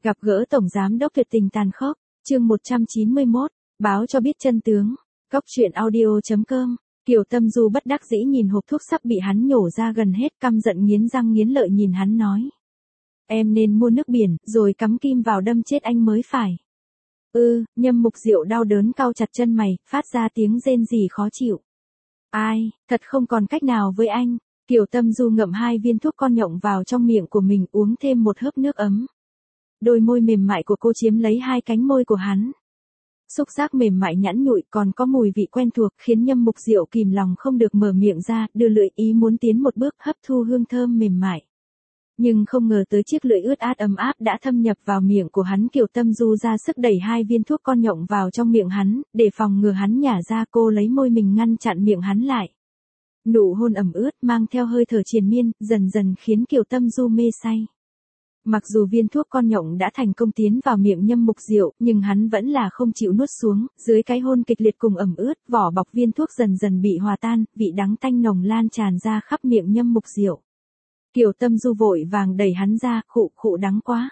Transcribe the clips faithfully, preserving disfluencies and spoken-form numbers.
Gặp gỡ Tổng Giám đốc tuyệt tình tàn khốc, chương một trăm chín mươi mốt, báo cho biết chân tướng. Cóc truyện audio chấm com. Kiều Tâm Du bất đắc dĩ nhìn hộp thuốc sắp bị hắn nhổ ra gần hết, căm giận nghiến răng nghiến lợi nhìn hắn nói. Em nên mua nước biển, rồi cắm kim vào đâm chết anh mới phải. Ừ, Nhâm Mục Diệu đau đớn cau chặt chân mày, phát ra tiếng rên rỉ khó chịu. Ai, thật không còn cách nào với anh. Kiều Tâm Du ngậm hai viên thuốc con nhộng vào trong miệng của mình, uống thêm một hớp nước ấm. Đôi môi mềm mại của cô chiếm lấy hai cánh môi của hắn. Xúc giác mềm mại nhẵn nhụi còn có mùi vị quen thuộc khiến Nhâm Mục Diệu kìm lòng không được mở miệng ra, đưa lưỡi ý muốn tiến một bước hấp thu hương thơm mềm mại. Nhưng không ngờ tới chiếc lưỡi ướt át ấm áp đã thâm nhập vào miệng của hắn. Kiều Tâm Du ra sức đẩy hai viên thuốc con nhộng vào trong miệng hắn, để phòng ngừa hắn nhả ra. Cô lấy môi mình ngăn chặn miệng hắn lại. Nụ hôn ẩm ướt mang theo hơi thở triền miên, dần dần khiến Kiều Tâm Du mê say. Mặc dù viên thuốc con nhộng đã thành công tiến vào miệng Nhâm Mục Diệu, nhưng hắn vẫn là không chịu nuốt xuống, dưới cái hôn kịch liệt cùng ẩm ướt, vỏ bọc viên thuốc dần dần bị hòa tan, vị đắng tanh nồng lan tràn ra khắp miệng Nhâm Mục Diệu. Kiều Tâm Du vội vàng đẩy hắn ra, khụ khụ đắng quá.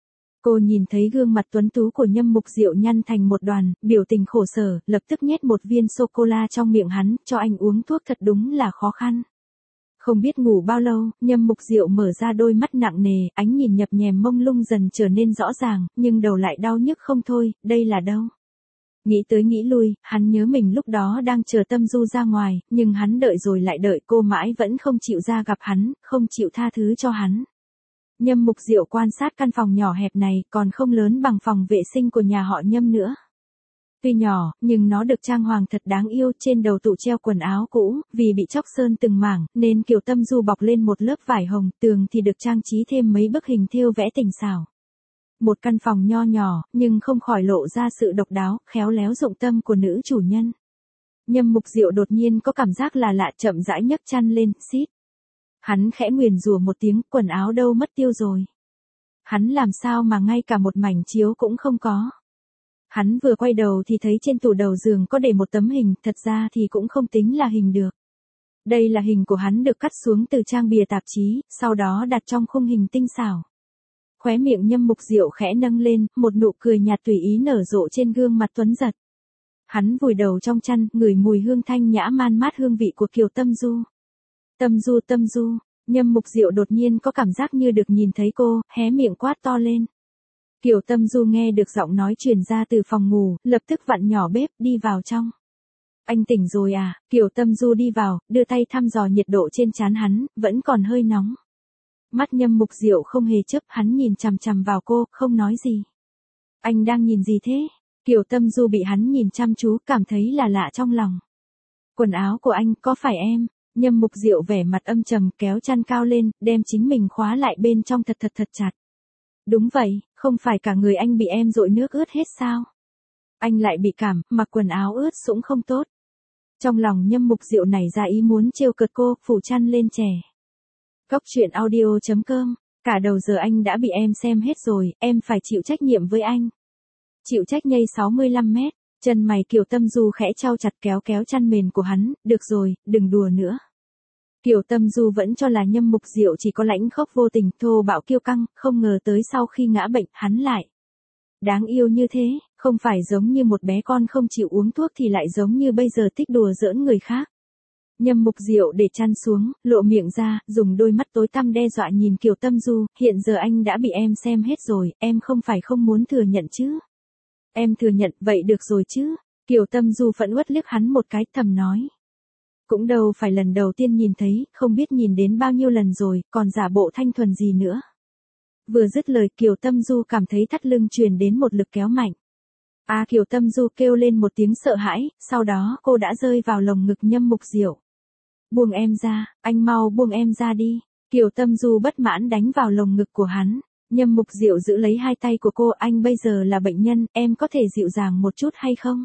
Cô nhìn thấy gương mặt tuấn tú của Nhâm Mục Diệu nhăn thành một đoàn, biểu tình khổ sở, lập tức nhét một viên sô-cô-la trong miệng hắn, cho anh uống thuốc thật đúng là khó khăn. Không biết ngủ bao lâu, Nhâm Mục Diệu mở ra đôi mắt nặng nề, ánh nhìn nhập nhèm mông lung dần trở nên rõ ràng, nhưng đầu lại đau nhức không thôi, đây là đâu? Nghĩ tới nghĩ lui, hắn nhớ mình lúc đó đang chờ Tâm Du ra ngoài, nhưng hắn đợi rồi lại đợi, cô mãi vẫn không chịu ra gặp hắn, không chịu tha thứ cho hắn. Nhâm Mục Diệu quan sát căn phòng nhỏ hẹp này, còn không lớn bằng phòng vệ sinh của nhà họ Nhâm nữa. Tuy nhỏ, nhưng nó được trang hoàng thật đáng yêu, trên đầu tủ treo quần áo cũ, vì bị chóc sơn từng mảng, nên Kiều Tâm Du bọc lên một lớp vải hồng, tường thì được trang trí thêm mấy bức hình thêu vẽ tình xảo. Một căn phòng nho nhỏ, nhưng không khỏi lộ ra sự độc đáo, khéo léo dụng tâm của nữ chủ nhân. Nhâm Mục Diệu đột nhiên có cảm giác là lạ, chậm rãi nhấc chăn lên, xít. Hắn khẽ nguyền rủa một tiếng, quần áo đâu mất tiêu rồi. Hắn làm sao mà ngay cả một mảnh chiếu cũng không có. Hắn vừa quay đầu thì thấy trên tủ đầu giường có để một tấm hình, thật ra thì cũng không tính là hình được. Đây là hình của hắn được cắt xuống từ trang bìa tạp chí, sau đó đặt trong khung hình tinh xảo. Khóe miệng Nhâm Mục Diệu khẽ nâng lên, một nụ cười nhạt tùy ý nở rộ trên gương mặt tuấn giật. Hắn vùi đầu trong chăn, ngửi mùi hương thanh nhã man mát hương vị của Kiều Tâm Du. Tâm Du Tâm Du, Nhâm Mục Diệu đột nhiên có cảm giác như được nhìn thấy cô, hé miệng quát to lên. Kiều Tâm Du nghe được giọng nói truyền ra từ phòng ngủ, lập tức vặn nhỏ bếp, đi vào trong. Anh tỉnh rồi à? Kiều Tâm Du đi vào, đưa tay thăm dò nhiệt độ trên trán hắn, vẫn còn hơi nóng. Mắt Nhâm Mục Diệu không hề chớp, hắn nhìn chằm chằm vào cô, không nói gì. Anh đang nhìn gì thế? Kiều Tâm Du bị hắn nhìn chăm chú, cảm thấy là lạ trong lòng. Quần áo của anh, có phải em? Nhâm Mục Diệu vẻ mặt âm trầm, kéo chăn cao lên, đem chính mình khóa lại bên trong thật thật thật chặt. Đúng vậy, không phải cả người anh bị em dội nước ướt hết sao? Anh lại bị cảm, mặc quần áo ướt sũng không tốt. Trong lòng Nhâm Mục Diệu nảy ra ý muốn trêu cợt cô, phủ chăn lên trẻ. Cóc truyện audio chấm com. Cả đầu giờ anh đã bị em xem hết rồi, em phải chịu trách nhiệm với anh. Chịu trách nhây sáu mươi lăm mét, chân mày Kiều Tâm Du khẽ chau chặt kéo kéo chăn mền của hắn, được rồi, đừng đùa nữa. Kiều Tâm Du vẫn cho là Nhâm Mục Diệu chỉ có lãnh khốc vô tình, thô bạo kiêu căng, không ngờ tới sau khi ngã bệnh, hắn lại đáng yêu như thế, không phải giống như một bé con không chịu uống thuốc thì lại giống như bây giờ thích đùa giỡn người khác. Nhâm Mục Diệu để chăn xuống, lộ miệng ra, dùng đôi mắt tối tăm đe dọa nhìn Kiều Tâm Du, hiện giờ anh đã bị em xem hết rồi, em không phải không muốn thừa nhận chứ. Em thừa nhận, vậy được rồi chứ. Kiều Tâm Du phẫn uất liếc hắn một cái, thầm nói. Cũng đâu phải lần đầu tiên nhìn thấy, không biết nhìn đến bao nhiêu lần rồi, còn giả bộ thanh thuần gì nữa. Vừa dứt lời Kiều Tâm Du cảm thấy thắt lưng truyền đến một lực kéo mạnh. À Kiều Tâm Du kêu lên một tiếng sợ hãi, sau đó cô đã rơi vào lồng ngực Nhâm Mục Diệu. Buông em ra, anh mau buông em ra đi. Kiều Tâm Du bất mãn đánh vào lồng ngực của hắn. Nhâm Mục Diệu giữ lấy hai tay của cô, anh bây giờ là bệnh nhân, em có thể dịu dàng một chút hay không?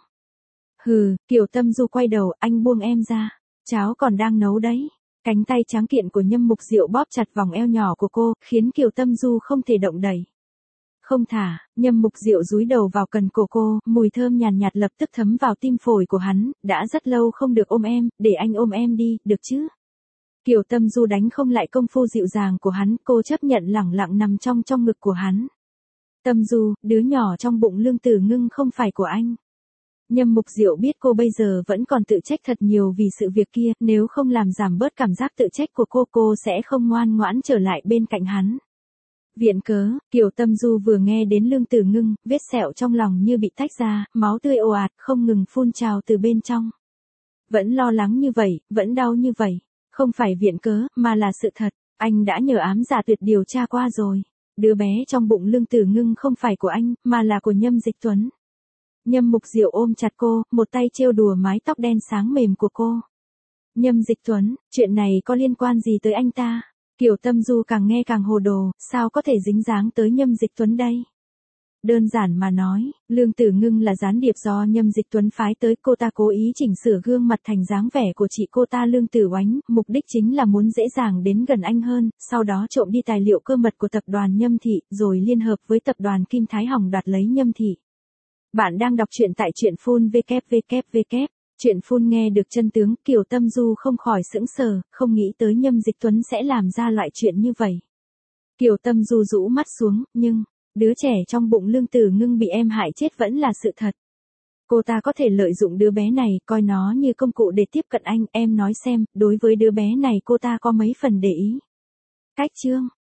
Hừ, Kiều Tâm Du quay đầu, anh buông em ra. Cháo còn đang nấu đấy. Cánh tay tráng kiện của Nhâm Mục Diệu bóp chặt vòng eo nhỏ của cô, khiến Kiều Tâm Du không thể động đậy. Không thả, Nhâm Mục Diệu dúi đầu vào cần cổ cô, mùi thơm nhàn nhạt, nhạt lập tức thấm vào tim phổi của hắn, đã rất lâu không được ôm em, để anh ôm em đi, được chứ? Kiều Tâm Du đánh không lại công phu dịu dàng của hắn, cô chấp nhận lẳng lặng nằm trong trong ngực của hắn. Tâm Du, đứa nhỏ trong bụng Lương Tử Ngưng không phải của anh. Nhâm Mục Diệu biết cô bây giờ vẫn còn tự trách thật nhiều vì sự việc kia, nếu không làm giảm bớt cảm giác tự trách của cô, cô sẽ không ngoan ngoãn trở lại bên cạnh hắn. Viện cớ, Kiều Tâm Du vừa nghe đến Lương Tử Ngưng, vết sẹo trong lòng như bị tách ra, máu tươi ồ ạt không ngừng phun trào từ bên trong. Vẫn lo lắng như vậy, vẫn đau như vậy, không phải viện cớ, mà là sự thật, anh đã nhờ ám dạ tuyệt điều tra qua rồi. Đứa bé trong bụng Lương Tử Ngưng không phải của anh, mà là của Nhâm Dịch Tuấn. Nhâm Mục Diệu ôm chặt cô, một tay trêu đùa mái tóc đen sáng mềm của cô. Nhâm Dịch Tuấn, chuyện này có liên quan gì tới anh ta? Kiều Tâm Du càng nghe càng hồ đồ, sao có thể dính dáng tới Nhâm Dịch Tuấn đây? Đơn giản mà nói, Lương Tử Ngưng là gián điệp do Nhâm Dịch Tuấn phái tới, cô ta cố ý chỉnh sửa gương mặt thành dáng vẻ của chị cô ta Lương Tử Oánh, mục đích chính là muốn dễ dàng đến gần anh hơn, sau đó trộm đi tài liệu cơ mật của tập đoàn Nhâm Thị, rồi liên hợp với tập đoàn Kim Thái Hồng đoạt lấy Nhâm Thị. Bạn đang đọc truyện tại truyện phun vê kép vê kép vê kép. Truyện phun nghe được chân tướng, Kiều Tâm Du không khỏi sững sờ, không nghĩ tới Nhâm Dịch Tuấn sẽ làm ra loại chuyện như vậy. Kiều Tâm Du rũ mắt xuống, nhưng, đứa trẻ trong bụng Lương Tử Ngưng bị em hại chết vẫn là sự thật. Cô ta có thể lợi dụng đứa bé này, coi nó như công cụ để tiếp cận anh, em nói xem, đối với đứa bé này cô ta có mấy phần để ý. Cách chương